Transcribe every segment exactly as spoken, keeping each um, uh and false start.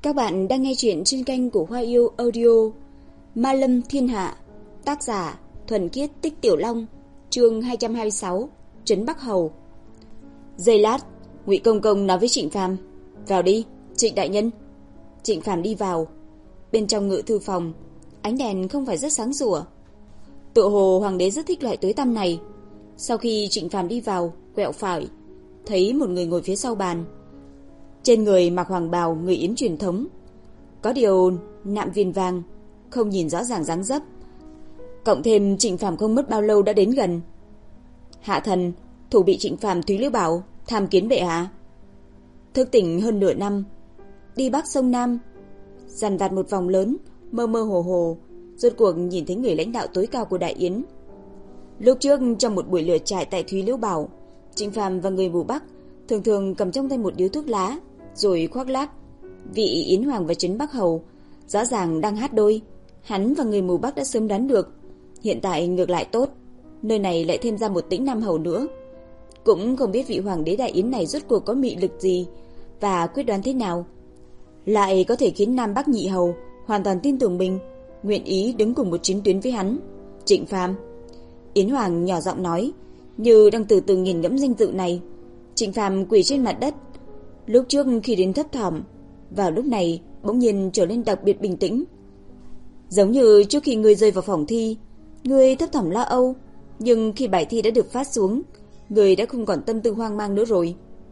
Các bạn đang nghe chuyện trên kênh của Hoa Yêu Audio. Ma Lâm Thiên Hạ. Tác giả Thuần Khiết Tích Tiểu Long. Chương hai trăm hai mươi sáu. Trấn Bắc Hầu. Giây lát, Ngụy Công Công nói với Trịnh Phàm: "Vào đi, Trịnh đại nhân." Trịnh Phàm đi vào. Bên trong ngự thư phòng, ánh đèn không phải rất sáng sủa. Tựa hồ hoàng đế rất thích loại tối tăm này. Sau khi Trịnh Phàm đi vào, quẹo phải, thấy một người ngồi phía sau bàn. Trên người mặc hoàng bào người Yến truyền thống, có điều nạm viền vàng, không nhìn rõ ràng dáng dấp. Cộng thêm Trịnh Phàm không mất bao lâu đã đến gần. "Hạ thần, thủ bị Trịnh Phàm Thúy Liễu Bảo, tham kiến bệ hạ." Thức tỉnh hơn nửa năm, đi Bắc sông Nam, dằn vặt một vòng lớn, mơ mơ hồ hồ, rốt cuộc nhìn thấy người lãnh đạo tối cao của Đại Yến. Lúc trước trong một buổi lửa trại tại Thúy Liễu Bảo, Trịnh Phàm và người mù Bắc thường thường cầm trong tay một điếu thuốc lá, rồi khoác lác. Vị Yến Hoàng và Trấn Bắc Hầu rõ ràng đang hát đôi. Hắn và người mù Bắc đã sớm đoán được. Hiện tại ngược lại tốt, nơi này lại thêm ra một Tĩnh Nam Hầu nữa. Cũng không biết vị hoàng đế Đại Yến này rốt cuộc có mị lực gì và quyết đoán thế nào, lại có thể khiến Nam Bắc nhị hầu hoàn toàn tin tưởng mình, nguyện ý đứng cùng một chiến tuyến với hắn. "Trịnh Phàm." Yến Hoàng nhỏ giọng nói, như đang từ từ nghiền ngẫm danh tự này. Trịnh Phàm quỳ trên mặt đất. Lúc trước khi đến thấp thỏm, vào lúc này bỗng nhiên trở nên đặc biệt bình tĩnh. Giống như trước khi ngươi rơi vào phòng thi, ngươi thấp thỏm lo âu, nhưng khi bài thi đã được phát xuống, ngươi đã không còn tâm tư hoang mang nữa rồi.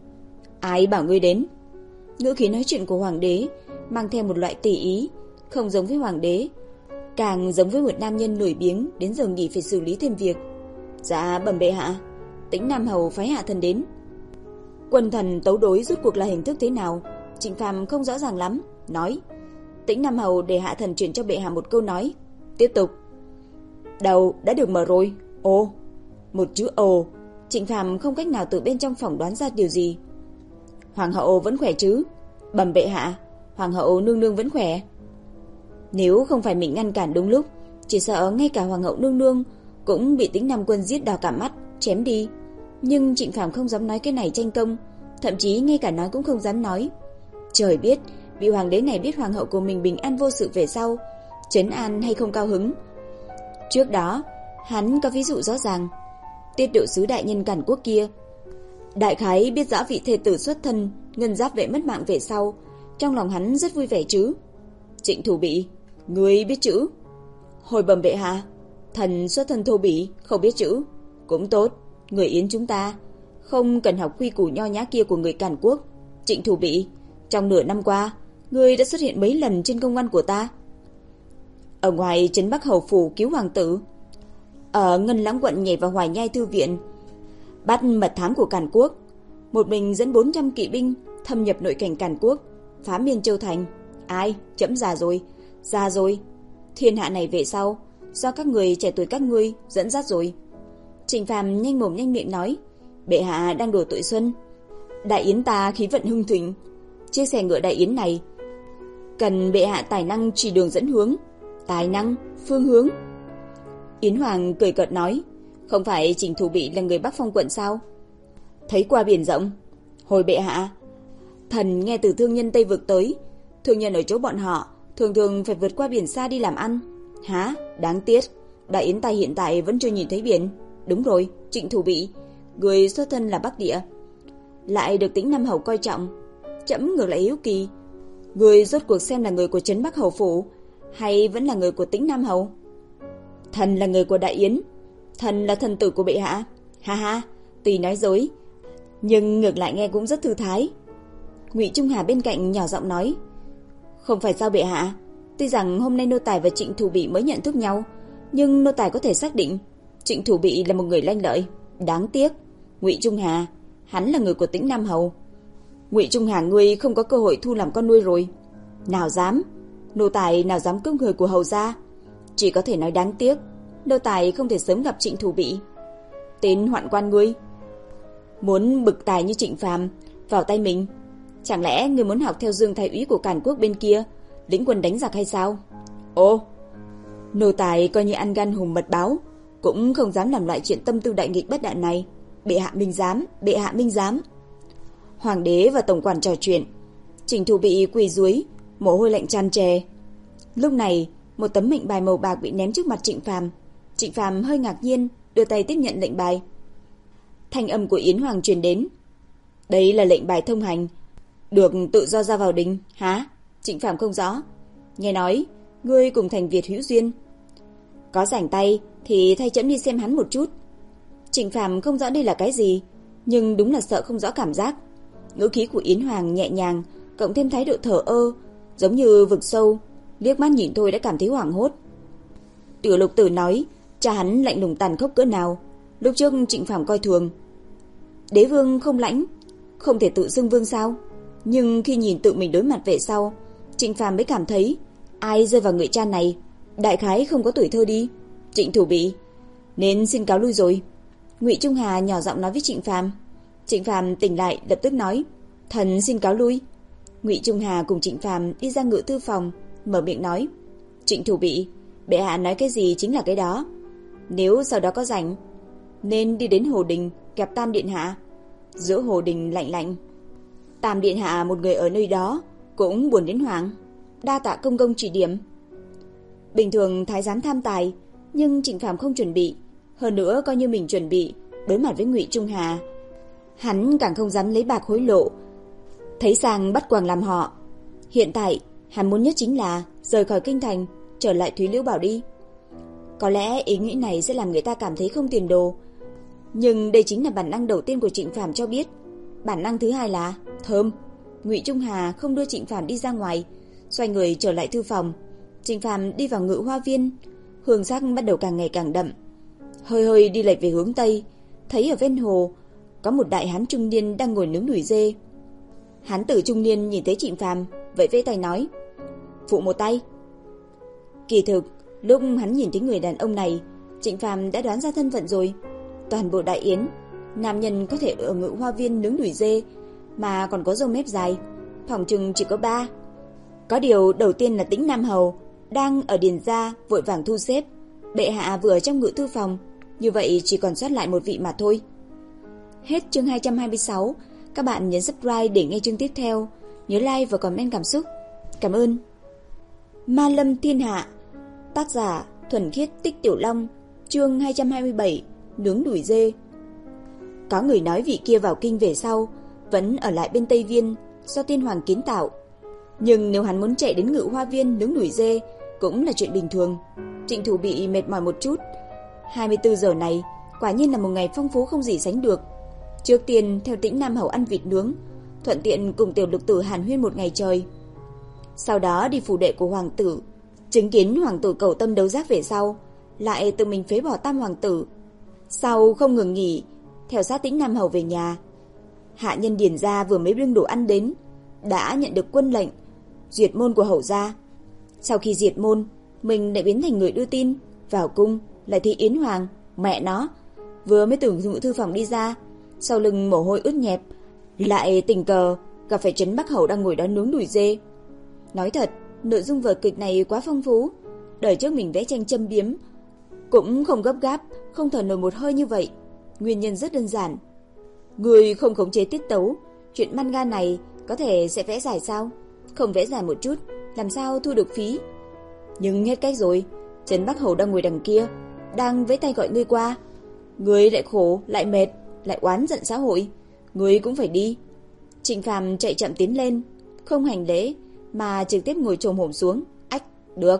"Ai bảo ngươi đến?" Ngữ khí nói chuyện của hoàng đế mang theo một loại tỉ ý, không giống với hoàng đế, càng giống với một nam nhân lười biếng đến giờ nghỉ phải xử lý thêm việc. "Dạ bẩm bệ hạ, Tĩnh Nam Hầu phái hạ thần đến." Quân thần tấu đối rốt cuộc là hình thức thế nào, Trịnh Phàm không rõ ràng lắm, nói: "Tĩnh Nam Hầu để hạ thần truyền cho bệ hạ một câu nói." Tiếp tục: "Đầu đã được mở rồi." Ồ, một chữ ồ, Trịnh Phàm không cách nào từ bên trong phỏng đoán ra điều gì. "Hoàng hậu vẫn khỏe chứ?" "Bẩm bệ hạ, hoàng hậu nương nương vẫn khỏe." Nếu không phải mình ngăn cản đúng lúc, chỉ sợ ngay cả hoàng hậu nương nương cũng bị Tĩnh Nam quân giết đỏ cả mắt, chém đi. Nhưng Trịnh Phàm không dám nói cái này tranh công, thậm chí ngay cả nói cũng không dám nói. Trời biết, vị hoàng đế này biết hoàng hậu của mình bình an vô sự về sau, trấn an hay không cao hứng. Trước đó, hắn có ví dụ rõ ràng. Tiết độ sứ đại nhân Càn Quốc kia, đại khái biết rõ vị thê tử xuất thân ngân giáp vệ mất mạng về sau, trong lòng hắn rất vui vẻ chứ. "Trịnh thủ bị, ngươi biết chữ?" "Hồi bẩm bệ hạ, thần xuất thân thô bỉ, không biết chữ." "Cũng tốt, người Yến chúng ta không cần học quy củ nho nhã kia của người Càn Quốc." "Trịnh thủ bị, trong nửa năm qua, ngươi đã xuất hiện mấy lần trên công văn của ta." "Ở ngoài Trấn Bắc Hầu phủ cứu hoàng tử, ở Ngân Lãng quận nhảy vào Hoài Nhai thư viện, bắt mật thám của Càn Quốc, một mình dẫn bốn trăm kỵ binh thâm nhập nội cảnh Càn Quốc, phá Miên Châu thành." "Ai, chấm già rồi, già rồi. Thiên hạ này về sau, do các người trẻ tuổi các ngươi dẫn dắt rồi." Trịnh Phàm nhanh mồm nhanh miệng nói: "Bệ hạ đang đùa tuổi xuân. Đại Yến ta khí vận hưng thịnh, chiếc xe ngựa Đại Yến này cần bệ hạ tài năng chỉ đường dẫn hướng." "Tài năng, phương hướng?" Yến Hoàng cười cợt nói: "Không phải Trịnh thủ bị là người Bắc Phong quận sao? Thấy qua biển rộng." "Hồi bệ hạ, thần nghe từ thương nhân Tây vực tới, thương nhân ở chỗ bọn họ thường thường phải vượt qua biển xa đi làm ăn." "Hả? Đáng tiếc, Đại Yến ta hiện tại vẫn chưa nhìn thấy biển." "Đúng rồi, Trịnh thủ bị, người xuất thân là Bắc địa, lại được Tĩnh Nam Hầu coi trọng. Chấm ngược lại hiếu kỳ, người rốt cuộc xem là người của Trấn Bắc Hầu phủ hay vẫn là người của Tĩnh Nam Hầu?" "Thần là người của Đại Yến, thần là thần tử của bệ hạ." "Ha ha, tuy nói dối, nhưng ngược lại nghe cũng rất thư thái." Ngụy Trung Hà bên cạnh nhỏ giọng nói: "Không phải sao bệ hạ, tuy rằng hôm nay nô tài và Trịnh thủ bị mới nhận thức nhau, nhưng nô tài có thể xác định Trịnh thủ bị là một người lanh lợi. Đáng tiếc, Ngụy Trung Hà, hắn là người của Tĩnh Nam Hầu." "Ngụy Trung Hà ngươi không có cơ hội thu làm con nuôi rồi." "Nào dám, nô tài nào dám cướp người của hầu gia. Chỉ có thể nói đáng tiếc, nô tài không thể sớm gặp Trịnh thủ bị." "Tên hoạn quan ngươi, muốn bực tài như Trịnh Phàm vào tay mình, chẳng lẽ ngươi muốn học theo Dương thái úy của Càn Quốc bên kia, lĩnh quân đánh giặc hay sao?" "Ồ, nô tài coi như ăn gan hùm mật báo, cũng không dám làm loại chuyện tâm tư đại nghịch bất đạn này. Bệ hạ minh giám, bệ hạ minh giám." Hoàng đế và tổng quản trò chuyện, Trình Thủ bị quỳ dưới, mồ hôi lạnh tràn trề. Lúc này, một tấm mệnh bài màu bạc bị ném trước mặt Trịnh Phàm. Trịnh Phàm hơi ngạc nhiên, đưa tay tiếp nhận lệnh bài. Thanh âm của Yến Hoàng truyền đến. Đây là lệnh bài thông hành, được tự do ra vào đình, hả? Trịnh Phàm không rõ. Nghe nói, ngươi cùng Thành Việt hữu duyên. Có rảnh tay thì thay chấm đi xem hắn một chút. Trịnh Phàm không rõ đây là cái gì, nhưng đúng là sợ không rõ cảm giác. Ngữ khí của Yến Hoàng nhẹ nhàng, cộng thêm thái độ thờ ơ, giống như vực sâu, liếc mắt nhìn thôi đã cảm thấy hoảng hốt. Tiểu Lục Tử nói, cha hắn lạnh lùng tàn khốc cỡ nào, lúc trước Trịnh Phàm coi thường. Đế vương không lãnh, không thể tự xưng vương sao? Nhưng khi nhìn tự mình đối mặt về sau, Trịnh Phàm mới cảm thấy ai rơi vào người cha này, đại khái không có tuổi thơ đi. Trịnh thủ bị, nên xin cáo lui rồi. Ngụy Trung Hà nhỏ giọng nói với Trịnh Phàm. Trịnh Phàm tỉnh lại lập tức nói, thần xin cáo lui. Ngụy Trung Hà cùng Trịnh Phàm đi ra ngự thư phòng, mở miệng nói, Trịnh thủ bị, bệ hạ nói cái gì chính là cái đó. Nếu sau đó có rảnh, nên đi đến Hồ Đình gặp Tam Điện Hạ. Giữa Hồ Đình lạnh lạnh. Tam Điện Hạ một người ở nơi đó cũng buồn đến hoảng. Đa tạ công công chỉ điểm. Bình thường thái giám tham tài, nhưng Trịnh Phàm không chuẩn bị. Hơn nữa coi như mình chuẩn bị, đối mặt với Ngụy Trung Hà, hắn càng không dám lấy bạc hối lộ, thấy sang bắt quàng làm họ. Hiện tại hắn muốn nhất chính là rời khỏi kinh thành, trở lại Thúy Liễu Bảo đi. Có lẽ ý nghĩ này sẽ làm người ta cảm thấy không tiền đồ, nhưng đây chính là bản năng đầu tiên của Trịnh Phàm cho biết. Bản năng thứ hai là thơm. Ngụy Trung Hà không đưa Trịnh Phàm đi ra ngoài, xoay người trở lại thư phòng. Trịnh Phàm đi vào ngự hoa viên, hương sắc bắt đầu càng ngày càng đậm. Hơi hơi đi lệch về hướng tây, thấy ở ven hồ có một đại hán trung niên đang ngồi nướng đùi dê. Hán tử trung niên nhìn thấy Trịnh Phàm, vậy vẫy tay nói, phụ một tay. Kỳ thực, lúc hắn nhìn thấy người đàn ông này, Trịnh Phàm đã đoán ra thân phận rồi. Toàn bộ đại yến, nam nhân có thể ở ngự hoa viên nướng đùi dê mà còn có râu mép dài, phỏng chừng chỉ có ba. Có điều đầu tiên là Tĩnh Nam Hầu đang ở điền gia vội vàng thu xếp, bệ hạ vừa ở trong ngự thư phòng, như vậy chỉ còn sót lại một vị mà thôi. Hết chương hai trăm hai mươi sáu. Các bạn nhấn subscribe để nghe chương tiếp theo. Nhớ like và comment cảm xúc. Cảm ơn. Ma Lâm Thiên Hạ. Tác giả Thuần Khiết Tích Tiểu Long. Chương hai trăm hai mươi bảy. Nướng đùi dê. Có người nói vị kia vào kinh về sau vẫn ở lại bên Tây Viên, do tiên hoàng kiến tạo. Nhưng nếu hắn muốn chạy đến ngự hoa viên nướng đùi dê cũng là chuyện bình thường. Trịnh Thủ bị mệt mỏi một chút. hai mươi tư giờ này quả nhiên là một ngày phong phú không gì sánh được. Trước tiên theo Tĩnh Nam Hầu ăn vịt nướng, thuận tiện cùng Tiểu Lục Tử hàn huyên một ngày trời. Sau đó đi phủ đệ của hoàng tử, chứng kiến hoàng tử cầu tâm đấu giác về sau, lại tự mình phế bỏ tam hoàng tử. Sau không ngừng nghỉ, theo sát Tĩnh Nam Hầu về nhà. Hạ nhân điền gia vừa mới bưng đồ ăn đến, đã nhận được quân lệnh diệt môn của hầu gia. Sau khi diệt môn, mình lại biến thành người đưa tin, vào cung lại thấy Yến Hoàng, mẹ nó, vừa mới từ ngự thư phòng đi ra, sau lưng mồ hôi ướt nhẹp, lại tình cờ gặp phải Trấn Bắc Hầu đang ngồi đó nướng đùi dê. Nói thật, nội dung vở kịch này quá phong phú. Đời trước mình vẽ tranh châm biếm cũng không gấp gáp, không thở nổi một hơi như vậy. Nguyên nhân rất đơn giản. Người không khống chế tiết tấu, chuyện manga này có thể sẽ vẽ dài sao? Không vẽ dài một chút, làm sao thu được phí? Nhưng hết cách rồi, Trấn Bắc Hầu đang ngồi đằng kia, đang vẫy tay gọi ngươi qua. Ngươi lại khổ, lại mệt, lại oán giận xã hội, ngươi cũng phải đi. Trịnh Phàm chạy chậm tiến lên, không hành lễ mà trực tiếp ngồi chồm hổm xuống. Ách, được.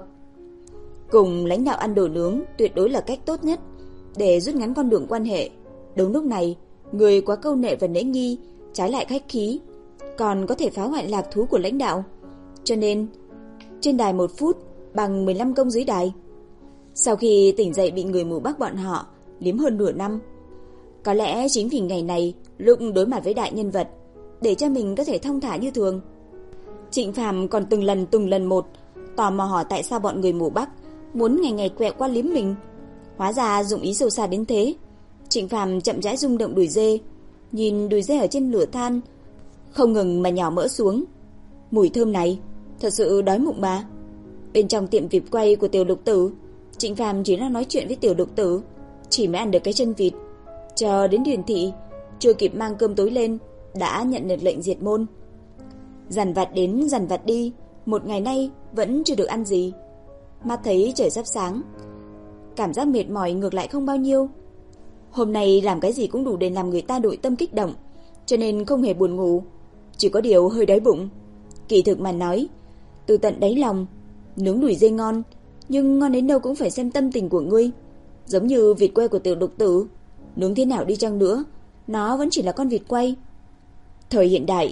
Cùng lãnh đạo ăn đồ nướng tuyệt đối là cách tốt nhất để rút ngắn con đường quan hệ. Đúng lúc này, người quá câu nệ và lễ nghi, trái lại khách khí, còn có thể phá hoại lạc thú của lãnh đạo. Cho nên, trên đài một phút bằng mười lăm công dưới đài. Sau khi tỉnh dậy bị người mù Bắc bọn họ liếm hơn nửa năm, có lẽ chính vì ngày này lúc đối mặt với đại nhân vật, để cho mình có thể thong thả như thường. Trịnh Phàm còn từng lần từng lần một tò mò hỏi tại sao bọn người mù Bắc muốn ngày ngày quẹo qua liếm mình. Hóa ra dụng ý sâu xa đến thế. Trịnh Phàm chậm rãi rung động đùi dê, nhìn đùi dê ở trên lửa than không ngừng mà nhỏ mỡ xuống. Mùi thơm này, thật sự đói bụng mà. Bên trong tiệm vịt quay của Tiểu Lục Tử, Trịnh Phàm chỉ đang nói chuyện với Tiểu Lục Tử, chỉ mới ăn được cái chân vịt. Chờ đến Điền thị, chưa kịp mang cơm tối lên, đã nhận được lệnh diệt môn. Dằn vặt đến dằn vặt đi, một ngày nay vẫn chưa được ăn gì. Mắt thấy trời sắp sáng, cảm giác mệt mỏi ngược lại không bao nhiêu. Hôm nay làm cái gì cũng đủ để làm người ta nội tâm kích động, cho nên không hề buồn ngủ, chỉ có điều hơi đói bụng. Kỳ thực mà nói, từ tận đáy lòng, nướng đùi dê ngon, nhưng ngon đến đâu cũng phải xem tâm tình của ngươi. Giống như vịt quay của Tiểu Độc Tử, nướng thế nào đi chăng nữa, nó vẫn chỉ là con vịt quay. Thời hiện đại,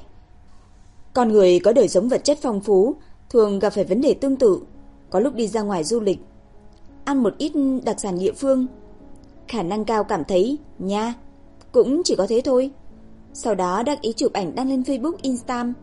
con người có đời sống vật chất phong phú, thường gặp phải vấn đề tương tự. Có lúc đi ra ngoài du lịch, ăn một ít đặc sản địa phương, khả năng cao cảm thấy nha, cũng chỉ có thế thôi. Sau đó đắc ý chụp ảnh đăng lên Facebook, Instagram.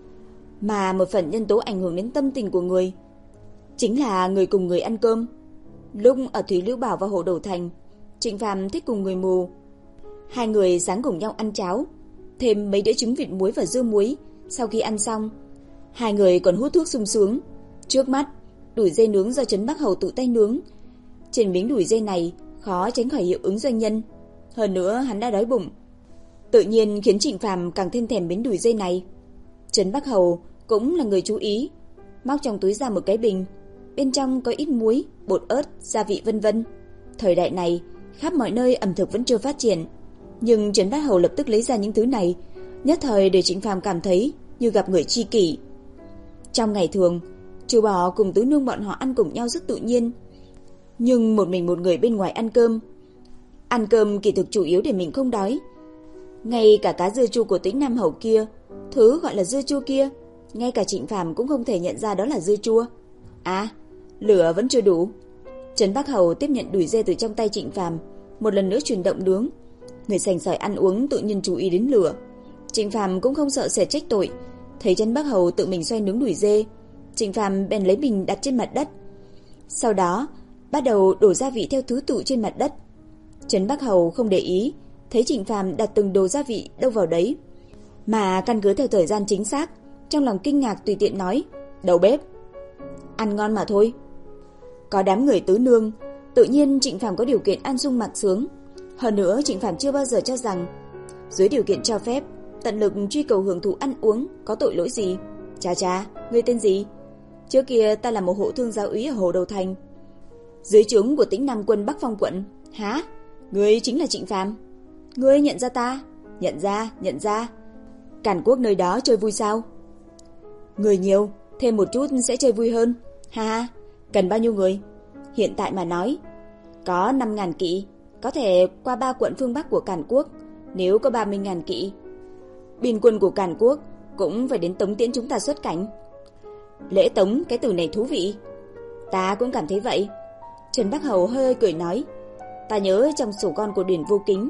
Mà một phần nhân tố ảnh hưởng đến tâm tình của người chính là người cùng người ăn cơm. Lúc ở Thúy Lưu Bảo và Hồ Đầu Thành, Trịnh Phàm thích cùng người mù. Hai người sáng cùng nhau ăn cháo, thêm mấy đĩa trứng vịt muối và dưa muối. Sau khi ăn xong, hai người còn hút thuốc sung sướng. Trước mắt, đùi dê nướng do Trấn Bắc Hầu tự tay nướng. Trên miếng đùi dê này khó tránh khỏi hiệu ứng doanh nhân. Hơn nữa hắn đã đói bụng, tự nhiên khiến Trịnh Phàm càng thêm thèm miếng đùi dê này. Trấn Bắc Hầu cũng là người chú ý, móc trong túi ra một cái bình, bên trong có ít muối, bột ớt, gia vị vân vân. Thời đại này, khắp mọi nơi ẩm thực vẫn chưa phát triển, nhưng Trấn Bắc Hầu lập tức lấy ra những thứ này, nhất thời để Trịnh Phàm cảm thấy như gặp người tri kỷ. Trong ngày thường, Trừ Bỏ cùng Tứ Nương bọn họ ăn cùng nhau rất tự nhiên, nhưng một mình một người bên ngoài ăn cơm. Ăn cơm kỳ thực chủ yếu để mình không đói. Ngay cả cá dưa chua của Tĩnh Nam Hầu kia, thứ gọi là dưa chua kia, ngay cả Trịnh Phàm cũng không thể nhận ra đó là dưa chua. À, lửa vẫn chưa đủ. Trấn Bắc Hầu tiếp nhận đùi dê từ trong tay Trịnh Phàm, một lần nữa chuyển động nướng. Người sành sỏi ăn uống tự nhiên chú ý đến lửa. Trịnh Phàm cũng không sợ sẽ trách tội, thấy Trấn Bắc Hầu tự mình xoay nướng đùi dê, Trịnh Phàm bèn lấy bình đặt trên mặt đất. Sau đó, bắt đầu đổ gia vị theo thứ tự trên mặt đất. Trấn Bắc Hầu không để ý, thấy Trịnh Phàm đặt từng đồ gia vị đâu vào đấy, mà căn cứ theo thời gian chính xác, trong lòng kinh ngạc tùy tiện nói: "Đầu bếp, ăn ngon mà thôi." Có đám người Tứ Nương, tự nhiên Trịnh Phàm có điều kiện ăn sung mặc sướng. Hơn nữa Trịnh Phàm chưa bao giờ cho rằng dưới điều kiện cho phép, tận lực truy cầu hưởng thụ ăn uống có tội lỗi gì. "Cha cha, ngươi tên gì?" "Trước kia ta là một hộ thương giáo úy ở Hồ Đầu Thành, dưới trướng của Tĩnh Nam quân Bắc Phong quận." "Hả? Ngươi chính là Trịnh Phàm? Ngươi nhận ra ta?" "Nhận ra, nhận ra." "Càn Quốc nơi đó chơi vui sao?" "Người nhiều, thêm một chút sẽ chơi vui hơn." "Ha ha, cần bao nhiêu người?" "Hiện tại mà nói, có năm ngàn kỵ, có thể qua ba quận phương Bắc của Càn Quốc. Nếu có ba mươi ngàn kỵ, biên quân của Càn Quốc cũng phải đến tống tiễn chúng ta xuất cảnh." "Lễ tống, cái từ này thú vị." "Ta cũng cảm thấy vậy." Trần Bắc Hầu hơi cười nói: "Ta nhớ trong sổ con của Điển Vô Kính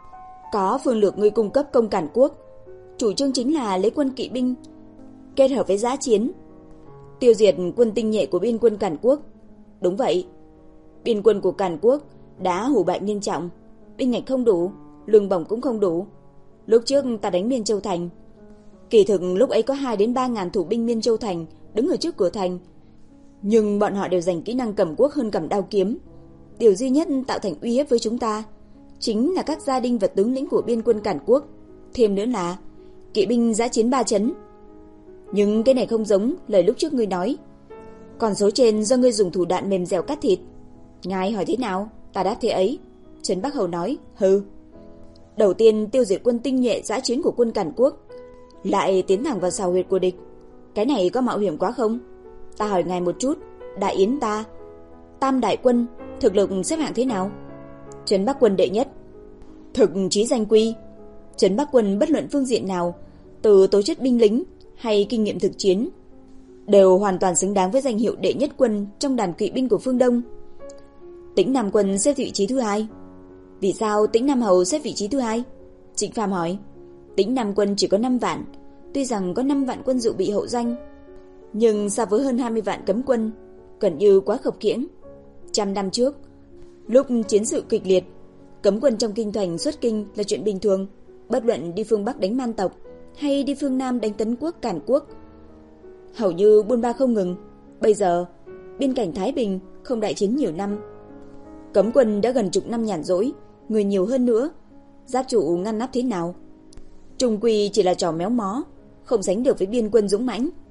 có phương lược ngươi cung cấp công Càn Quốc, chủ trương chính là lấy quân kỵ binh kết hợp với dã chiến, tiêu diệt quân tinh nhuệ của biên quân Càn Quốc." "Đúng vậy, biên quân của Càn Quốc đã hủ bại nghiêm trọng, binh ngạch không đủ, lương bổng cũng không đủ. Lúc trước ta đánh Miên Châu thành, kỳ thực lúc ấy có hai đến ba ngàn thủ binh Miên Châu thành đứng ở trước cửa thành, nhưng bọn họ đều giành kỹ năng cầm quốc hơn cầm đao kiếm. Điều duy nhất tạo thành uy hiếp với chúng ta chính là các gia đình và tướng lĩnh của biên quân Càn Quốc, thêm nữa là kỵ binh dã chiến ba chấn. Nhưng cái này không giống lời lúc trước ngươi nói. Còn số trên do ngươi dùng thủ đoạn mềm dẻo cắt thịt." "Ngài hỏi thế nào, ta đáp thế ấy." Trấn Bắc Hầu nói: "Hừ, đầu tiên tiêu diệt quân tinh nhuệ dã chiến của quân Càn Quốc, lại tiến thẳng vào sào huyệt của địch, cái này có mạo hiểm quá không? Ta hỏi ngài một chút, đại yến ta Tam đại quân thực lực xếp hạng thế nào?" "Trấn Bắc quân đệ nhất." "Thực chí danh quy, Trấn Bắc quân bất luận phương diện nào, từ tố chất binh lính hay kinh nghiệm thực chiến, đều hoàn toàn xứng đáng với danh hiệu đệ nhất quân trong đàn kỵ binh của phương Đông." "Tĩnh Nam quân xếp vị trí thứ hai." "Vì sao Tĩnh Nam Hầu xếp vị trí thứ hai?" Trịnh Phàm hỏi. "Tĩnh Nam quân chỉ có năm vạn, tuy rằng có năm vạn quân dự bị hậu danh, nhưng so với hơn hai mươi vạn cấm quân, gần như quá khập khiễng. Trăm năm trước, lúc chiến sự kịch liệt, cấm quân trong kinh thành xuất kinh là chuyện bình thường, bất luận đi phương Bắc đánh Man tộc hay đi phương Nam đánh Tấn Quốc, Càn Quốc, hầu như buôn ba không ngừng. Bây giờ, biên cảnh Thái Bình không đại chiến nhiều năm, cấm quân đã gần chục năm nhàn rỗi, người nhiều hơn nữa, giáp trụ ngăn nắp thế nào, trung quy chỉ là trò méo mó, không sánh được với biên quân dũng mãnh."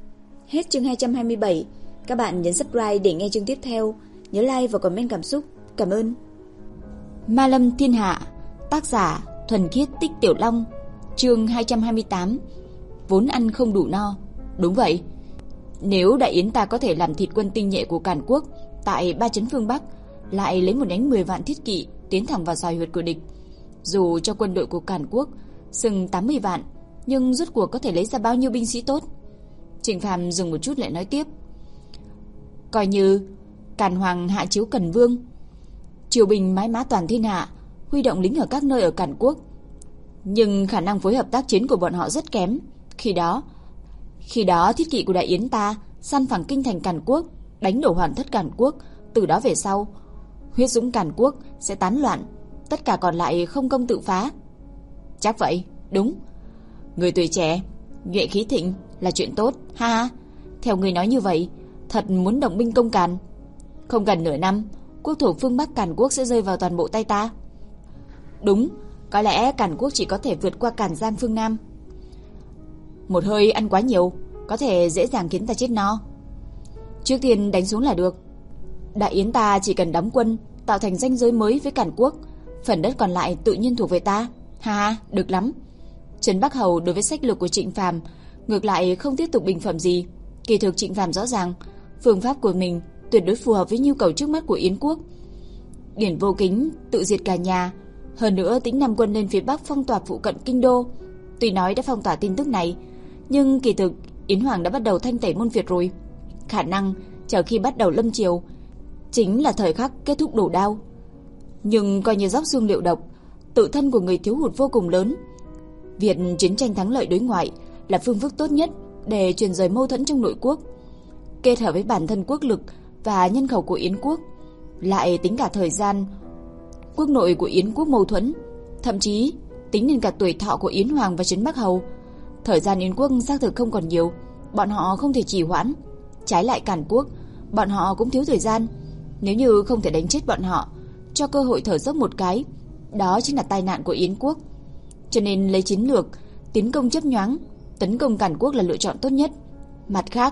Hết chương hai trăm hai mươi bảy. Các bạn nhấn subscribe để nghe chương tiếp theo. Nhớ like và comment cảm xúc. Cảm ơn. Ma Lâm Thiên Hạ. Tác giả Thuần Khiết Tích Tiểu Long. Chương hai trăm hai mươi tám. Vốn ăn không đủ no. Đúng vậy. Nếu Đại Yến ta có thể làm thịt quân tinh nhuệ của Càn Quốc tại ba chấn phương Bắc, lại lấy một nhánh mười vạn thiết kỵ tiến thẳng vào sòi huyệt của địch, dù cho quân đội của Càn Quốc sừng tám mươi vạn, nhưng rốt cuộc có thể lấy ra bao nhiêu binh sĩ tốt? Trịnh Phàm dừng một chút lại nói tiếp. Coi như Càn Hoàng hạ chiếu Cần Vương, triều bình mãi mã toàn thiên hạ, huy động lính ở các nơi ở Càn Quốc, nhưng khả năng phối hợp tác chiến của bọn họ rất kém. Khi đó, khi đó thiết kỵ của Đại Yến ta săn phẳng kinh thành Càn Quốc, đánh đổ Hoàn Thất Càn Quốc, từ đó về sau, huyết dũng Càn Quốc sẽ tán loạn, tất cả còn lại không công tự phá. Chắc vậy, đúng. Người tuổi trẻ, nhuệ khí thịnh là chuyện tốt, ha ha. Theo người nói như vậy, thật muốn động binh công Càn. Không cần nửa năm, quốc thổ phương Bắc Càn Quốc sẽ rơi vào toàn bộ tay ta. Đúng, có lẽ Càn Quốc chỉ có thể vượt qua Càn Giang phương Nam. Một hơi ăn quá nhiều, có thể dễ dàng khiến ta chết no. Trước tiên đánh xuống là được. Đại Yến ta chỉ cần đóng quân, tạo thành ranh giới mới với Càn Quốc, phần đất còn lại tự nhiên thuộc về ta. Ha ha, được lắm. Trấn Bắc Hầu đối với sách lược của Trịnh Phàm ngược lại không tiếp tục bình phẩm gì. Kỳ thực Trịnh Phàm rõ ràng phương pháp của mình tuyệt đối phù hợp với nhu cầu trước mắt của Yến quốc. Điển Vô Kính tự diệt cả nhà, hơn nữa tính năm quân lên phía Bắc phong tỏa phụ cận kinh đô. Tuy nói đã phong tỏa tin tức này, nhưng kỳ thực Yến Hoàng đã bắt đầu thanh tẩy môn Việt rồi. Khả năng chờ khi bắt đầu lâm triều chính là thời khắc kết thúc đổ đao. Nhưng coi như róc xương liệu độc, tự thân của người thiếu hụt vô cùng lớn. Việc chiến tranh thắng lợi đối ngoại là phương thức tốt nhất để truyền rời mâu thuẫn trong nội quốc, kết hợp với bản thân quốc lực và nhân khẩu của Yến quốc, lại tính cả thời gian quốc nội của Yến quốc mâu thuẫn, thậm chí tính đến cả tuổi thọ của Yến Hoàng và Trấn Bắc Hầu. Thời gian Yến quốc xác thực không còn nhiều, bọn họ không thể trì hoãn. Trái lại Càn Quốc, bọn họ cũng thiếu thời gian. Nếu như không thể đánh chết bọn họ, cho cơ hội thở dốc một cái, đó chính là tai nạn của Yến quốc. Cho nên lấy chiến lược tiến công chấp nhoáng, tấn công Càn Quốc là lựa chọn tốt nhất. Mặt khác,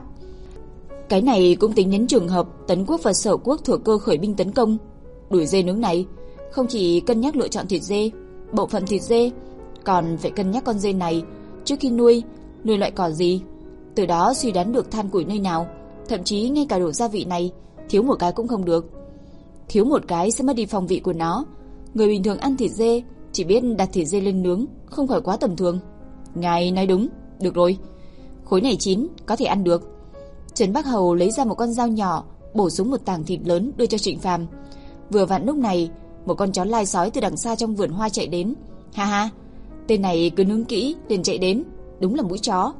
cái này cũng tính đến trường hợp Tấn quốc và Sở quốc thừa cơ khởi binh tấn công. Đuổi dê nướng này không chỉ cân nhắc lựa chọn thịt dê, bộ phận thịt dê, còn phải cân nhắc con dê này trước khi nuôi, nuôi loại cỏ gì, từ đó suy đoán được than củi nơi nào. Thậm chí ngay cả đồ gia vị này thiếu một cái cũng không được. Thiếu một cái sẽ mất đi phong vị của nó. Người bình thường ăn thịt dê chỉ biết đặt thịt dê lên nướng, không phải quá tầm thường. Ngài nói đúng, được rồi, khối này chín, có thể ăn được. Trấn Bắc Hầu lấy ra một con dao nhỏ, bổ xuống một tảng thịt lớn đưa cho Trịnh Phàm. Vừa vặn lúc này, một con chó lai sói từ đằng xa trong vườn hoa chạy đến. Ha ha, tên này cứ nướng kỹ liền chạy đến, đúng là mũi chó.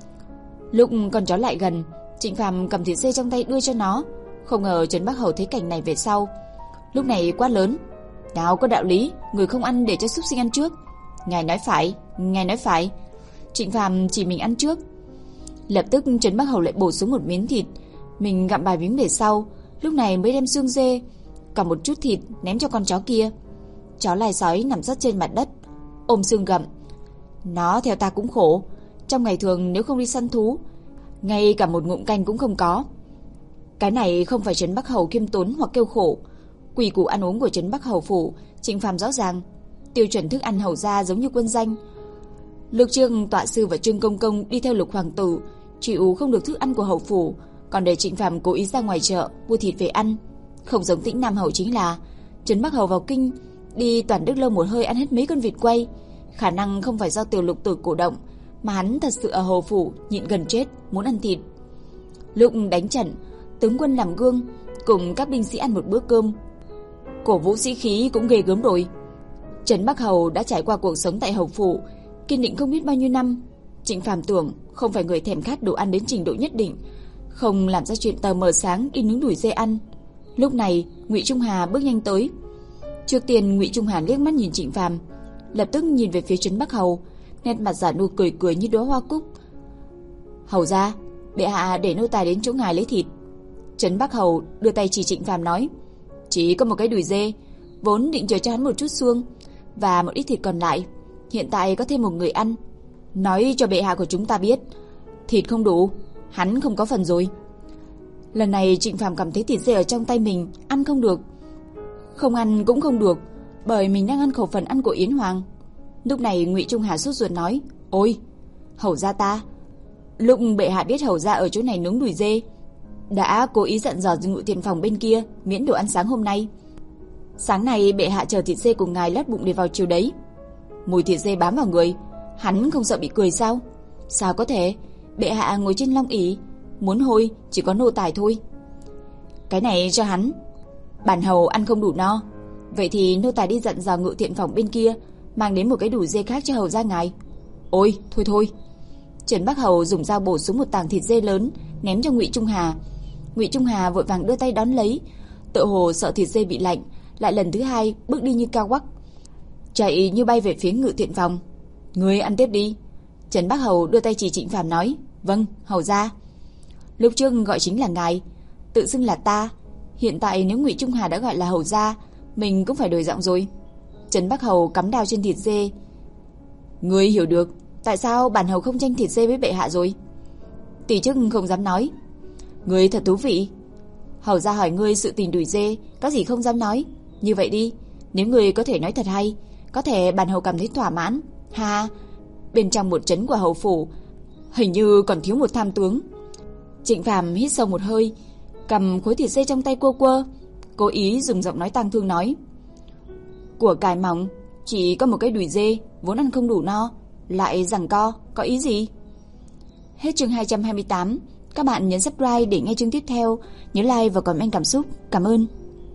Lúc con chó lại gần, Trịnh Phàm cầm thịt dê trong tay đưa cho nó. Không ngờ Trấn Bắc Hầu thấy cảnh này về sau, lúc này quát lớn: nào có đạo lý, người không ăn để cho súc sinh ăn trước. Ngài nói phải, ngài nói phải. Trịnh Phàm chỉ mình ăn trước. Lập tức Trấn Bắc Hầu lại bổ xuống một miếng thịt, mình gặm vài miếng về sau, lúc này mới đem xương dê cả một chút thịt ném cho con chó kia. Chó lai sói nằm sấp trên mặt đất, ôm xương gặm. Nó theo ta cũng khổ, trong ngày thường nếu không đi săn thú, ngay cả một ngụm canh cũng không có. Cái này không phải Trấn Bắc Hầu khiêm tốn hoặc kêu khổ. Quy củ ăn uống của Trấn Bắc Hầu phủ, Trịnh Phàm rõ ràng. Tiêu chuẩn thức ăn hầu gia giống như quân danh. Lục Trương tọa sư và Trương Công Công đi theo Lục hoàng tử, chịu không được thức ăn của hầu phủ, còn để Trịnh Phàm cố ý ra ngoài chợ mua thịt về ăn. Không giống Tĩnh Nam Hầu chính là Trấn Bắc Hầu vào kinh đi Toàn Đức Lâu một hơi ăn hết mấy con vịt quay. Khả năng không phải do Tiểu Lục tử cổ động, mà hắn thật sự ở hầu phủ nhịn gần chết muốn ăn thịt. Lúc đánh trận, tướng quân làm gương, cùng các binh sĩ ăn một bữa cơm, cổ vũ sĩ khí cũng ghê gớm rồi. Trấn Bắc Hầu đã trải qua cuộc sống tại hầu phủ kiên định không biết bao nhiêu năm. Trịnh Phàm tưởng không phải người thèm khát đồ ăn đến trình độ nhất định, không làm ra chuyện tờ mờ sáng đi nướng đùi dê ăn. Lúc này Ngụy Trung Hà bước nhanh tới. Trước tiên Ngụy Trung Hà liếc mắt nhìn Trịnh Phàm, lập tức nhìn về phía Trấn Bắc Hầu, nét mặt giả nua cười cười như đóa hoa cúc. Hầu gia, bệ hạ để nô tài đến chỗ ngài lấy thịt. Trấn Bắc Hầu đưa tay chỉ Trịnh Phàm nói: chỉ có một cái đùi dê, vốn định chờ cho hắn một chút xương và một ít thịt còn lại, hiện tại có thêm một người ăn. Nói cho bệ hạ của chúng ta biết, thịt không đủ, hắn không có phần rồi. Lần này Trịnh Phàm cảm thấy thịt dê ở trong tay mình ăn không được. Không ăn cũng không được, bởi mình đang ăn khẩu phần ăn của Yến Hoàng. Lúc này Ngụy Trung Hà sốt ruột nói: "Ôi, hầu gia ta, lúc bệ hạ biết hầu gia ở chỗ này nướng đùi dê, đã cố ý dặn dò Ngự Thiện phòng bên kia miễn đồ ăn sáng hôm nay. Sáng nay bệ hạ chờ thịt dê cùng ngài lót bụng để vào chiều đấy." Mùi thịt dê bám vào người, hắn không sợ bị cười sao? Sao có thể? Bệ hạ ngồi trên long ỷ, muốn hôi chỉ có nô tài thôi. Cái này cho hắn. Bản hầu ăn không đủ no, vậy thì nô tài đi dặn dò Ngự Thiện phòng bên kia mang đến một cái đùi dê khác cho hầu gia ngài. Ôi, thôi thôi. Trấn Bắc Hầu dùng dao bổ xuống một tảng thịt dê lớn, ném cho Ngụy Trung Hà. Ngụy Trung Hà vội vàng đưa tay đón lấy, tựa hồ sợ thịt dê bị lạnh, lại lần thứ hai bước đi như cao quắc, chạy như bay về phía Ngự Thiện phòng. Ngươi ăn tiếp đi. Trấn Bắc Hầu đưa tay chỉ Trịnh Phàm nói: Vâng, hầu gia. Lúc trước gọi chính là ngài, tự xưng là ta. Hiện tại nếu Ngụy Trung Hà đã gọi là hầu gia, mình cũng phải đổi giọng rồi. Trấn Bắc Hầu cắm đao trên thịt dê. Ngươi hiểu được tại sao bản hầu không tranh thịt dê với bệ hạ rồi? Tỷ chức không dám nói. Ngươi thật thú vị. Hầu gia hỏi ngươi sự tình đùi dê, có gì không dám nói? Như vậy đi, nếu ngươi có thể nói thật hay, có thể bản hầu cảm thấy thỏa mãn. Ha, bên trong một trấn của hầu phủ hình như còn thiếu một tham tướng. Trịnh Phàm hít sâu một hơi, cầm khối thịt dê trong tay quơ quơ, cố ý dùng giọng nói tang thương nói: Của cải mỏng, chỉ có một cái đùi dê, vốn ăn không đủ no, lại giằng co, có ý gì? Hết chương hai trăm hai mươi tám. Các bạn nhấn subscribe để nghe chương tiếp theo, nhớ like và comment cảm xúc. Cảm ơn.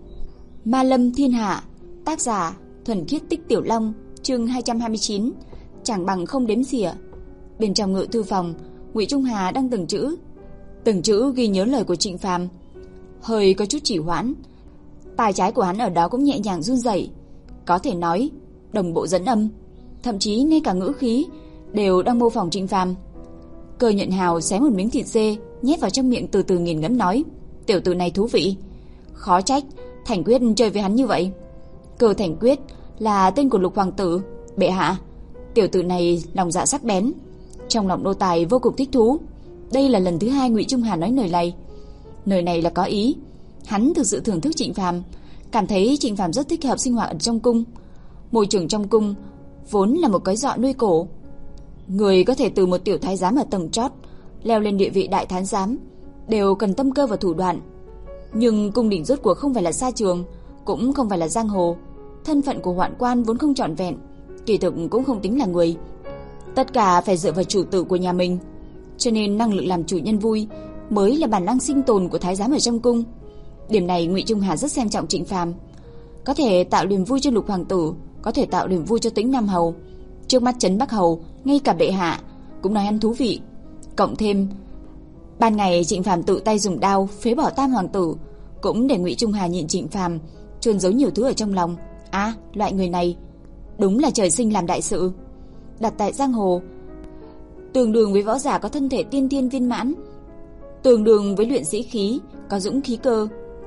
Ma Lâm Thiên Hạ, tác giả Thuần Khiết Tích Tiểu Long, chương hai trăm hai mươi chín. Chẳng bằng không đếm xỉa. Bên trong ngự thư phòng, Ngụy Trung Hà đang từng chữ từng chữ ghi nhớ lời của Trịnh Phàm, hơi có chút chỉ hoãn. Tai trái của hắn ở đó cũng nhẹ nhàng run rẩy, có thể nói đồng bộ dẫn âm, thậm chí ngay cả ngữ khí đều đang mô phỏng Trịnh Phàm. Cơ Nhận Hào xé một miếng thịt dê nhét vào trong miệng, từ từ nghiền ngẫm nói: Tiểu tử này thú vị, khó trách Thành Quyết chơi với hắn như vậy. Cơ Thành Quyết là tên của Lục hoàng tử. Bệ hạ, tiểu tử này lòng dạ sắc bén. Trong lòng nô tài vô cùng thích thú. Đây là lần thứ hai Ngụy Trung Hà nói lời này. Lời này là có ý. Hắn thực sự thưởng thức Trịnh Phàm, cảm thấy Trịnh Phàm rất thích hợp sinh hoạt ở trong cung. Môi trường trong cung vốn là một cái dọ nuôi cổ. Người có thể từ một tiểu thái giám ở tầng chót leo lên địa vị đại thái giám đều cần tâm cơ và thủ đoạn. Nhưng cung đình rốt cuộc không phải là sa trường, cũng không phải là giang hồ. Thân phận của hoạn quan vốn không trọn vẹn, kỳ thực cũng không tính là người. Tất cả phải dựa vào chủ tử của nhà mình. Cho nên năng lực làm chủ nhân vui mới là bản năng sinh tồn của thái giám ở trong cung. Điểm này Ngụy Trung Hà rất xem trọng Trịnh Phàm, có thể tạo niềm vui cho Lục hoàng tử, có thể tạo niềm vui cho Tĩnh Nam hầu. Trước mắt Trấn Bắc hầu, ngay cả bệ hạ cũng nói ăn thú vị. Cộng thêm ban ngày Trịnh Phàm tự tay dùng đao phế bỏ Tam hoàng tử, cũng để Ngụy Trung Hà nhìn Trịnh Phàm chôn giấu nhiều thứ ở trong lòng. À, loại người này đúng là trời sinh làm đại sự. Đặt tại giang hồ, tương đương với võ giả có thân thể tiên thiên viên mãn, tương đương với luyện sĩ khí có dũng khí cơ.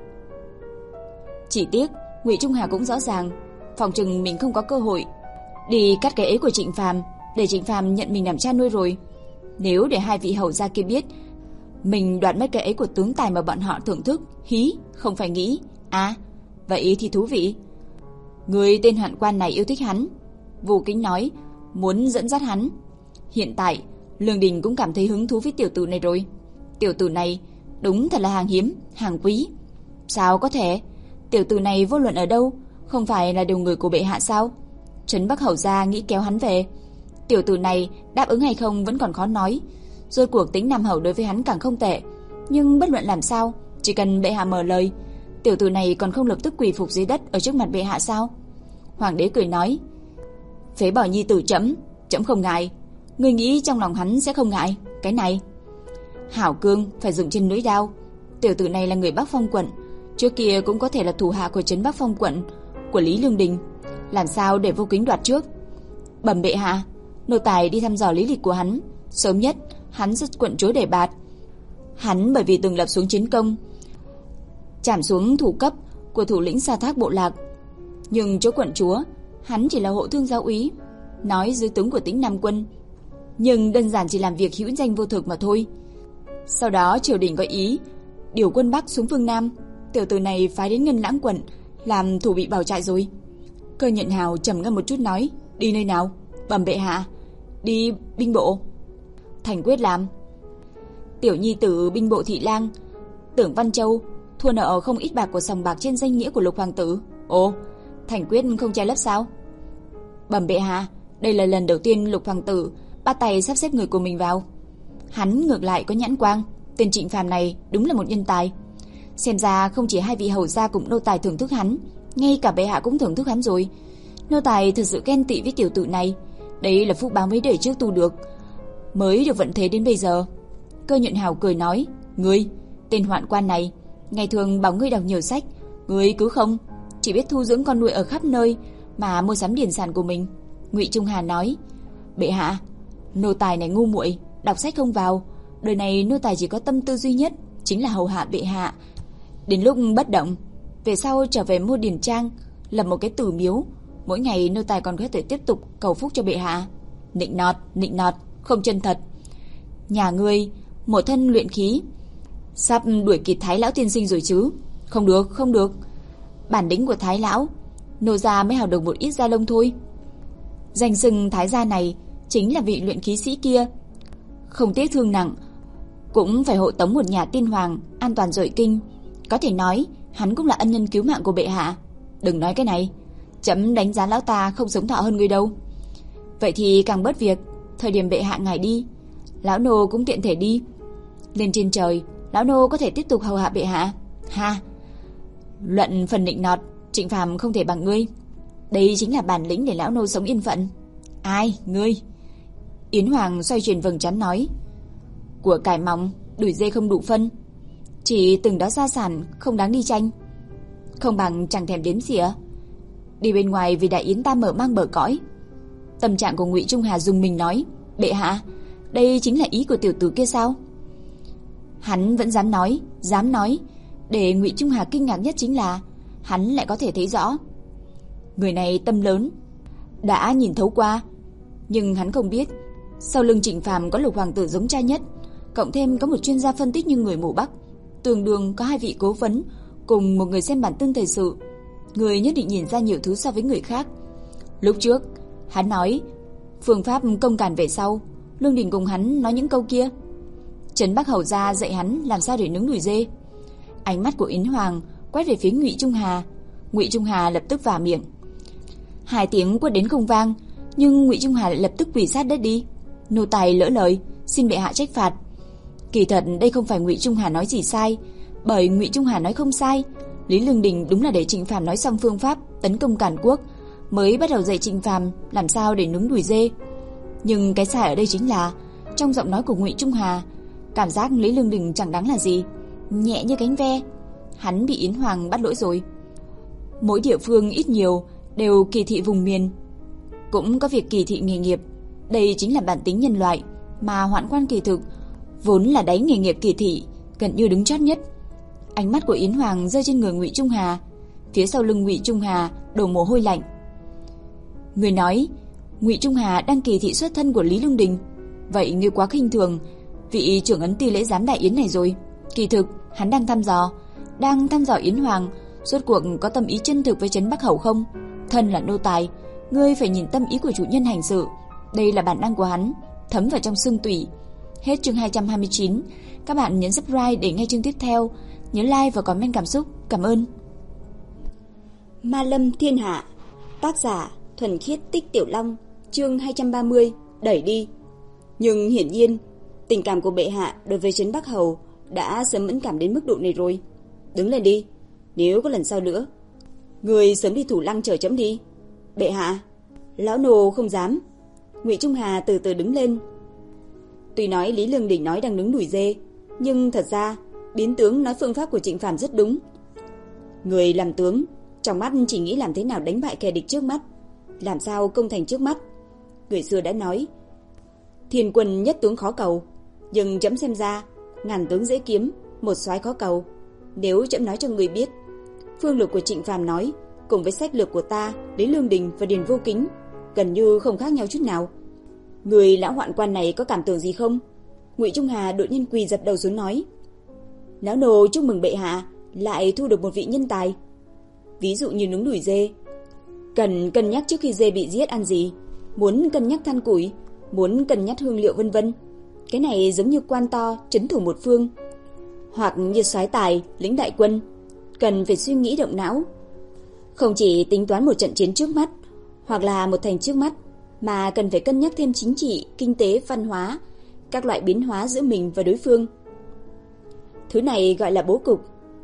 Chỉ tiếc Ngụy Trung Hà cũng rõ ràng, phòng chừng mình không có cơ hội đi cắt cái ế của Trịnh Phàm, để Trịnh Phàm nhận mình làm cha nuôi rồi. Nếu để hai vị hầu gia kia biết mình đoạt mất cái ế của tướng tài mà bọn họ thưởng thức, hí, không phải nghĩ. À, vậy thì thú vị. Người tên hoạn quan này yêu thích hắn, Vô Kính nói, muốn dẫn dắt hắn. Hiện tại Lương Đình cũng cảm thấy hứng thú với tiểu tử này rồi. Tiểu tử này đúng thật là hàng hiếm, hàng quý. Sao có thể? Tiểu tử này vô luận ở đâu không phải là điều người của bệ hạ sao? Trấn Bắc hầu gia nghĩ kéo hắn về. Tiểu tử này đáp ứng hay không vẫn còn khó nói. Rốt cuộc Tĩnh Nam hầu đối với hắn càng không tệ, nhưng bất luận làm sao, chỉ cần bệ hạ mở lời, tiểu tử này còn không lập tức quỳ phục dưới đất ở trước mặt bệ hạ sao? Hoàng đế cười nói, phế bỏ nhi tử chấm, chấm không ngại. Ngươi nghĩ trong lòng hắn sẽ không ngại cái này? Hảo cương phải dùng trên lưỡi đao. Tiểu tử này là người Bắc Phong quận, trước kia cũng có thể là thủ hạ của trấn Bắc Phong quận của Lý Lương Đình, làm sao để Vô Kính đoạt trước? Bẩm bệ hạ, nô tài đi thăm dò lý lịch của hắn, sớm nhất hắn rất quận chúa đề bạt. Hắn bởi vì từng lập xuống chiến công, chảm xuống thủ cấp của thủ lĩnh Sa Thác bộ lạc, nhưng chỗ quận chúa hắn chỉ là hộ thương giáo úy, nói dưới tướng của Tĩnh Nam quân, nhưng đơn giản chỉ làm việc hữu danh vô thực mà thôi. Sau đó triều đình có ý điều quân Bắc xuống phương Nam, tiểu tử này phái đến Ngân Lãng quận làm thủ bị bảo trại rồi. Cơ Nhận Hào trầm ngâm một chút nói, đi nơi nào? Bẩm bệ hạ, đi binh bộ. Thành Quyết làm. Tiểu nhi tử binh bộ thị lang Tưởng Văn Châu thua nợ không ít bạc của sòng bạc trên danh nghĩa của Lục hoàng tử. Ồ, Thành Quyết không che lấp sao? Bẩm bệ hạ, đây là lần đầu tiên Lục hoàng tử bắt tay sắp xếp người của mình vào. Hắn ngược lại có nhãn quang, tên Trịnh Phàm này đúng là một nhân tài. Xem ra không chỉ hai vị hầu gia cùng nô tài thưởng thức hắn, ngay cả bệ hạ cũng thưởng thức hắn rồi. Nô tài thật sự ghen tị với tiểu tử này. Đấy là phúc báo mấy đời trước tu được, mới được vận thế đến bây giờ. Cơ Nhuận Hào cười nói, ngươi, tên hoạn quan này, ngày thường bảo ngươi đọc nhiều sách, ngươi cứ không, chỉ biết thu dưỡng con nuôi ở khắp nơi mà mua sắm điền sản của mình. Ngụy Trung Hà nói, bệ hạ, nô tài này ngu muội, đọc sách không vào, đời này nô tài chỉ có tâm tư duy nhất, chính là hầu hạ bệ hạ. Đến lúc bất động, về sau trở về mua điền trang, lập một cái tử miếu, mỗi ngày nô tài còn có thể tiếp tục cầu phúc cho bệ hạ. Nịnh nọt, nịnh nọt, không chân thật. Nhà ngươi một thân luyện khí, sắp đuổi kịp Thái lão tiên sinh rồi chứ? Không được, không được. Bản lĩnh của Thái lão, nô gia mới hào được một ít da lông thôi. Danh xưng Thái gia này chính là vị luyện khí sĩ kia, không tiếc thương nặng cũng phải hộ tống một nhà tiên hoàng an toàn rời kinh. Có thể nói hắn cũng là ân nhân cứu mạng của bệ hạ. Đừng nói cái này, chấm đánh giá lão ta không sống thọ hơn người đâu. Vậy thì càng bớt việc, thời điểm bệ hạ ngài đi, lão nô cũng tiện thể đi. Lên trên trời, lão nô có thể tiếp tục hầu hạ bệ hạ. Ha, luận phần nịnh nọt, Trịnh Phàm không thể bằng ngươi. Đây chính là bản lĩnh để lão nô sống yên phận. Ai, ngươi? Yến Hoàng xoay chuyển vầng trán nói, của cải mỏng, đuổi dê không đủ phân, chỉ từng đó gia sản không đáng đi tranh, không bằng chẳng thèm đếm xỉa. Đi bên ngoài vì đại yến ta mở mang bờ cõi. Tâm trạng của Ngụy Trung Hà dùng mình nói, bệ hạ, đây chính là ý của tiểu tử kia sao? Hắn vẫn dám nói, dám nói. Để Ngụy Trung Hà kinh ngạc nhất chính là hắn lại có thể thấy rõ. Người này tâm lớn, đã nhìn thấu qua. Nhưng hắn không biết, sau lưng Trịnh Phàm có Lục hoàng tử giống cha nhất, cộng thêm có một chuyên gia phân tích như người mù Bắc, tương đương có hai vị cố vấn cùng một người xem bản tin thời sự. Người nhất định nhìn ra nhiều thứ so với người khác. Lúc trước hắn nói phương pháp công càn về sau, Lương Đình cùng hắn nói những câu kia. Trấn Bắc hầu gia dạy hắn làm sao để nướng đùi dê. Ánh mắt của Yến Hoàng quét về phía Ngụy Trung Hà. Ngụy Trung Hà lập tức vả miệng. Hai tiếng quát đến không vang, nhưng Ngụy Trung Hà lại lập tức quỳ sát đất đi. Nô tài lỡ lời, xin bệ hạ trách phạt. Kỳ thật đây không phải Ngụy Trung Hà nói gì sai, bởi Ngụy Trung Hà nói không sai. Lý Lương Đình đúng là để Trịnh Phàm nói xong phương pháp tấn công càn quốc mới bắt đầu dạy Trịnh Phàm làm sao để nướng đùi dê. Nhưng cái sai ở đây chính là trong giọng nói của Ngụy Trung Hà, cảm giác Lý Lương Đình chẳng đáng là gì, nhẹ như cánh ve. Hắn bị Yến Hoàng bắt lỗi rồi. Mỗi địa phương ít nhiều đều kỳ thị vùng miền, cũng có việc kỳ thị nghề nghiệp. Đây chính là bản tính nhân loại, mà Hoạn quan kỳ thực vốn là đáy nghề nghiệp kỳ thị, gần như đứng chót nhất. Ánh mắt của Yến Hoàng rơi trên người Ngụy Trung Hà, phía sau lưng Ngụy Trung Hà đổ mồ hôi lạnh. Người nói Ngụy Trung Hà đang kỳ thị xuất thân của Lý Lương Đình, vậy ngươi quá khinh thường vị trưởng ấn ty lễ giám đại yến này rồi. Kỳ thực hắn đang thăm dò, đang thăm dò Yến Hoàng rốt cuộc có tâm ý chân thực với Trấn Bắc hầu không. Thân là nô tài, ngươi phải nhìn tâm ý của chủ nhân hành sự. Đây là bản năng của hắn, thấm vào trong xương tủy. Hết chương hai trăm hai mươi chín. Các bạn nhấn subscribe để nghe chương tiếp theo. Nhớ like và comment cảm xúc. Cảm ơn. Ma Lâm Thiên Hạ, tác giả Thuần Khiết Tích Tiểu Long, chương hai trăm ba mươi, đẩy đi. Nhưng hiển nhiên, tình cảm của bệ hạ đối với Trấn Bắc hầu đã sớm mẫn cảm đến mức độ này rồi. Đứng lên đi, nếu có lần sau nữa, người sớm đi thủ lăng chờ chấm đi. Bệ hạ, lão nô không dám. Ngụy Trung Hà từ từ đứng lên. Tuy nói Lý Lương Đình nói đang nướng đùi dê, nhưng thật ra biến tướng nói phương pháp của Trịnh Phàm rất đúng. Người làm tướng trong mắt chỉ nghĩ làm thế nào đánh bại kẻ địch trước mắt, làm sao công thành trước mắt. Người xưa đã nói thiên quân nhất tướng khó cầu, nhưng chấm xem ra ngàn tướng dễ kiếm, một soái khó cầu. Nếu chấm nói cho người biết, phương lược của Trịnh Phàm nói cùng với sách lược của ta, Lý Lương Đình và Điền Vô Kính gần như không khác nhau chút nào. Người lão hoạn quan này có cảm tưởng gì không? Ngụy Trung Hà đột nhiên quỳ dập đầu xuống nói: "Lão nô chúc mừng bệ hạ lại thu được một vị nhân tài. Ví dụ như nướng đùi dê, cần cân nhắc trước khi dê bị giết ăn gì, muốn cân nhắc than củi, muốn cân nhắc hương liệu vân vân. Cái này giống như quan to trấn thủ một phương, hoặc như soái tài lĩnh đại quân, cần phải suy nghĩ động não, không chỉ tính toán một trận chiến trước mắt hoặc là một thành trước mắt, mà cần phải cân nhắc thêm chính trị, kinh tế, văn hóa, các loại biến hóa giữa mình và đối phương. Thứ này gọi là bố cục.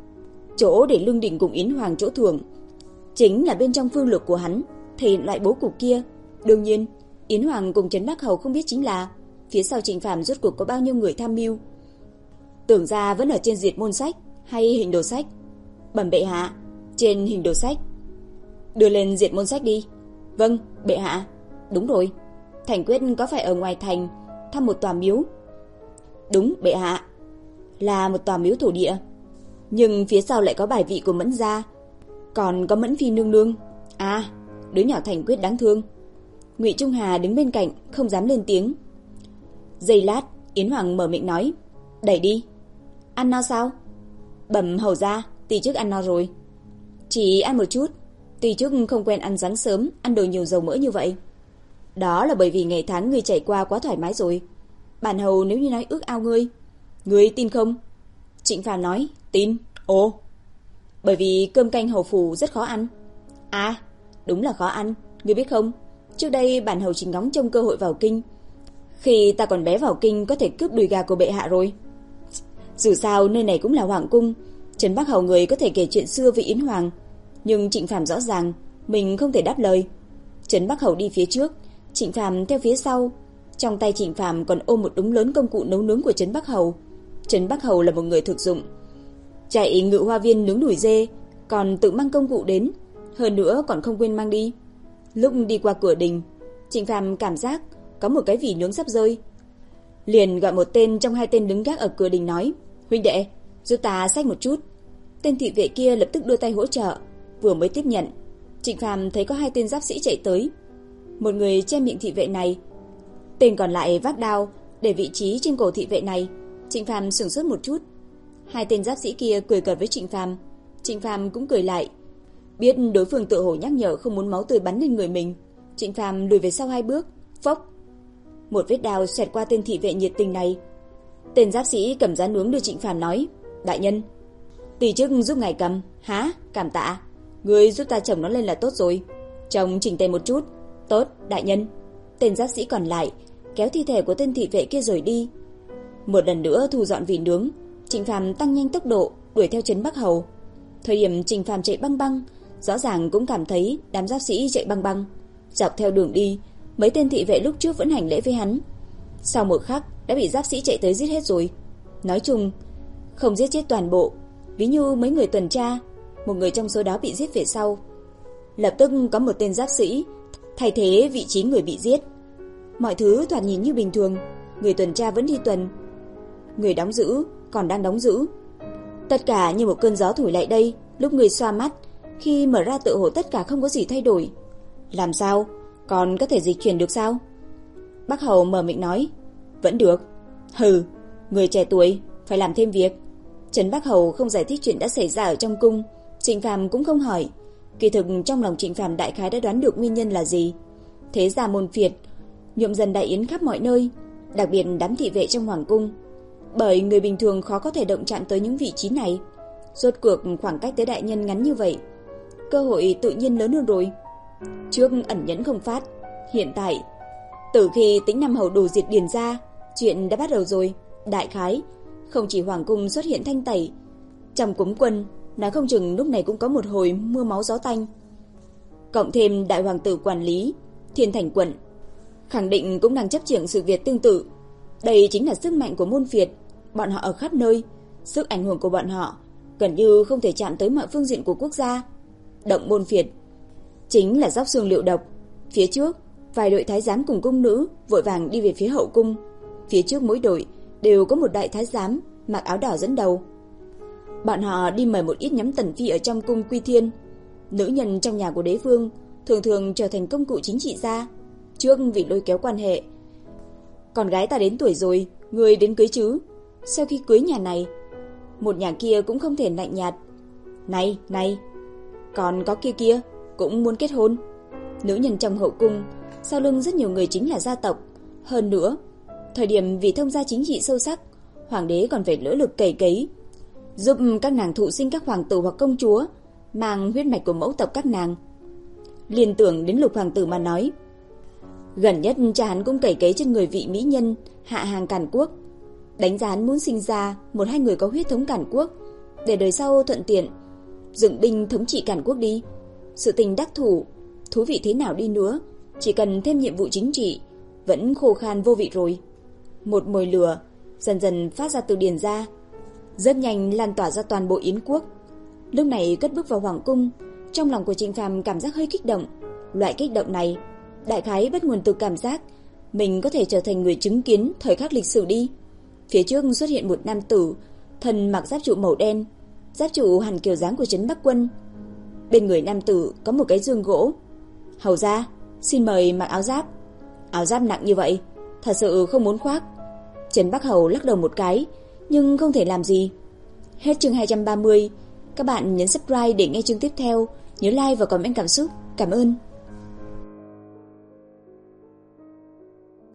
Chỗ để Lương Đình cùng Yến Hoàng chỗ thưởng chính là bên trong phương lược của hắn thể hiện loại bố cục kia. Đương nhiên, Yến Hoàng cùng Trấn Bắc Hầu không biết chính là phía sau Trịnh Phàm rốt cuộc có bao nhiêu người tham mưu. Tưởng ra vẫn ở trên diệt môn sách hay hình đồ sách. Bẩm bệ hạ, trên hình đồ sách. Đưa lên diệt môn sách đi. Vâng, bệ hạ. Đúng rồi, Thành Quyết có phải ở ngoài thành thăm một tòa miếu? Đúng, bệ hạ. Là một tòa miếu thổ địa, nhưng phía sau lại có bài vị của Mẫn gia, còn có Mẫn phi nương nương. À, đứa nhỏ Thành Quyết đáng thương. Ngụy Trung Hà đứng bên cạnh không dám lên tiếng. Giây lát, Yến Hoàng mở miệng nói: "Đẩy đi." "Ăn no sao?" "Bẩm hầu gia, tỷ trước ăn no rồi." "Chỉ ăn một chút, tỷ trước không quen ăn sáng sớm, ăn đồ nhiều dầu mỡ như vậy." "Đó là bởi vì ngày tháng ngươi trải qua quá thoải mái rồi. Bản hầu nếu như nói ước ao ngươi, ngươi tin không?" Trịnh Phàm nói: "Tin." "Ồ, bởi vì cơm canh hầu phủ rất khó ăn." "À, đúng là khó ăn, ngươi biết không? Trước đây bản hầu chỉ ngóng trông cơ hội vào kinh. Khi ta còn bé vào kinh có thể cướp đùi gà của bệ hạ rồi. Dù sao nơi này cũng là hoàng cung, Trấn Bắc Hầu người có thể kể chuyện xưa với Yến Hoàng, nhưng Trịnh Phàm rõ ràng mình không thể đáp lời. Trấn Bắc Hầu đi phía trước, Trịnh Phàm theo phía sau. Trong tay Trịnh Phàm còn ôm một đống lớn công cụ nấu nướng của Trấn Bắc Hầu. Trấn Bắc Hầu là một người thực dụng, chạy Ngự Hoa Viên nướng đùi dê, còn tự mang công cụ đến, hơn nữa còn không quên mang đi. Lúc đi qua cửa đình, Trịnh Phàm cảm giác có một cái vỉ nướng sắp rơi, liền gọi một tên trong hai tên đứng gác ở cửa đình nói: "Huynh đệ, giúp ta xách một chút." Tên thị vệ kia lập tức đưa tay hỗ trợ. Vừa mới tiếp nhận, Trịnh Phàm thấy có hai tên giáp sĩ chạy tới. Một người che miệng thị vệ này, tên còn lại vác đao để vị trí trên cổ thị vệ này. Trịnh Phàm sửng sốt một chút. Hai tên giáp sĩ kia cười cợt với Trịnh Phàm, Trịnh Phàm cũng cười lại. Biết đối phương tự hồ nhắc nhở không muốn máu tươi bắn lên người mình, Trịnh Phàm lùi về sau hai bước. Phốc, một vết đao xẹt qua tên thị vệ nhiệt tình này. Tên giáp sĩ cầm giá nướng đưa Trịnh Phàm nói: "Đại nhân, tỷ chức giúp ngài cầm." "Hả? Cảm tạ. Ngươi giúp ta chồng nó lên là tốt rồi. Chồng chỉnh tề một chút." "Tốt, đại nhân." Tên giáp sĩ còn lại kéo thi thể của tên thị vệ kia rời đi. Một lần nữa thu dọn vỉ nướng, Trịnh Phàm tăng nhanh tốc độ đuổi theo Trấn Bắc Hầu. Thời điểm Trịnh Phàm chạy băng băng, rõ ràng cũng cảm thấy đám giáp sĩ chạy băng băng. Dọc theo đường đi, mấy tên thị vệ lúc trước vẫn hành lễ với hắn, sau một khắc đã bị giáp sĩ chạy tới giết hết rồi. Nói chung, không giết chết toàn bộ, ví như mấy người tuần tra, một người trong số đó bị giết về sau. Lập tức có một tên giáp sĩ thay thế vị trí người bị giết. Mọi thứ thoạt nhìn như bình thường, người tuần tra vẫn đi tuần, người đóng giữ còn đang đóng giữ. Tất cả như một cơn gió thổi lại đây, lúc người xoa mắt, khi mở ra tựa hồ tất cả không có gì thay đổi. Làm sao? Còn có thể dịch chuyển được sao? Bắc Hầu mở miệng nói: "Vẫn được." "Hừ, người trẻ tuổi phải làm thêm việc." Trấn Bắc Hầu không giải thích chuyện đã xảy ra ở trong cung, Trịnh Phàm cũng không hỏi. Kỳ thực trong lòng Trịnh Phàm đại khái đã đoán được nguyên nhân là gì. Thế gia môn phiệt nhuộm dần đại yến khắp mọi nơi, đặc biệt đám thị vệ trong hoàng cung, bởi người bình thường khó có thể động chạm tới những vị trí này. Rốt cuộc khoảng cách tới đại nhân ngắn như vậy, cơ hội tự nhiên lớn hơn rồi. Trước ẩn nhẫn không phát, hiện tại từ khi Tĩnh Nam Hầu đồ diệt Điền gia, chuyện đã bắt đầu rồi. Đại khái không chỉ hoàng cung xuất hiện thanh tẩy, trong cấm quân nói không chừng lúc này cũng có một hồi mưa máu gió tanh. Cộng thêm đại hoàng tử quản lý Thiên Thành quận khẳng định cũng đang chấp trưởng sự việc tương tự. Đây chính là sức mạnh của môn phiệt, bọn họ ở khắp nơi, sức ảnh hưởng của bọn họ gần như không thể chạm tới mọi phương diện của quốc gia. Động môn phiệt chính là róc xương liệu độc. Phía trước, vài đội thái giám cùng cung nữ vội vàng đi về phía hậu cung. Phía trước mỗi đội đều có một đại thái giám mặc áo đỏ dẫn đầu. Bọn họ đi mời một ít nhóm tần phi ở trong cung Quy Thiên. Nữ nhân trong nhà của đế vương thường thường trở thành công cụ chính trị gia. Trước vì lôi kéo quan hệ, con gái ta đến tuổi rồi, Người đến cưới chứ? Sau khi cưới nhà này, một nhà kia cũng không thể lạnh nhạt. Này, này, còn có kia kia, cũng muốn kết hôn. Nữ nhân trong hậu cung, sau lưng rất nhiều người chính là gia tộc. Hơn nữa, thời điểm vì thông gia chính trị sâu sắc, hoàng đế còn phải nỗ lực cày cấy, giúp các nàng thụ sinh các hoàng tử hoặc công chúa, mang huyết mạch của mẫu tộc các nàng. Liên tưởng đến Lục hoàng tử mà nói, gần nhất cha hắn cũng cày cấy trên người vị mỹ nhân hạ hàng Càn Quốc, đánh giá hắn muốn sinh ra một hai người có huyết thống Càn Quốc, để đời sau thuận tiện dựng binh thống trị Càn Quốc đi. Sự tình đắc thủ, thú vị thế nào đi nữa, chỉ cần thêm nhiệm vụ chính trị, vẫn khô khan vô vị rồi. Một mồi lửa dần dần phát ra từ điền ra, rất nhanh lan tỏa ra toàn bộ Yến quốc. Lúc này cất bước vào hoàng cung, trong lòng của Trịnh Phàm cảm giác hơi kích động. Loại kích động này đại khái bắt nguồn từ cảm giác mình có thể trở thành người chứng kiến thời khắc lịch sử đi. Phía trước xuất hiện một nam tử, thân mặc giáp trụ màu đen, giáp trụ hẳn kiểu dáng của trấn Bắc Quân. Bên người nam tử có một cái giường gỗ. Hầu gia, xin mời mặc áo giáp. Áo giáp nặng như vậy, thật sự không muốn khoác. Trấn Bắc Hầu lắc đầu một cái, nhưng không thể làm gì. Hết chương hai trăm ba mươi. Các bạn nhấn subscribe để nghe chương tiếp theo. Nhớ like và comment cảm xúc. Cảm ơn.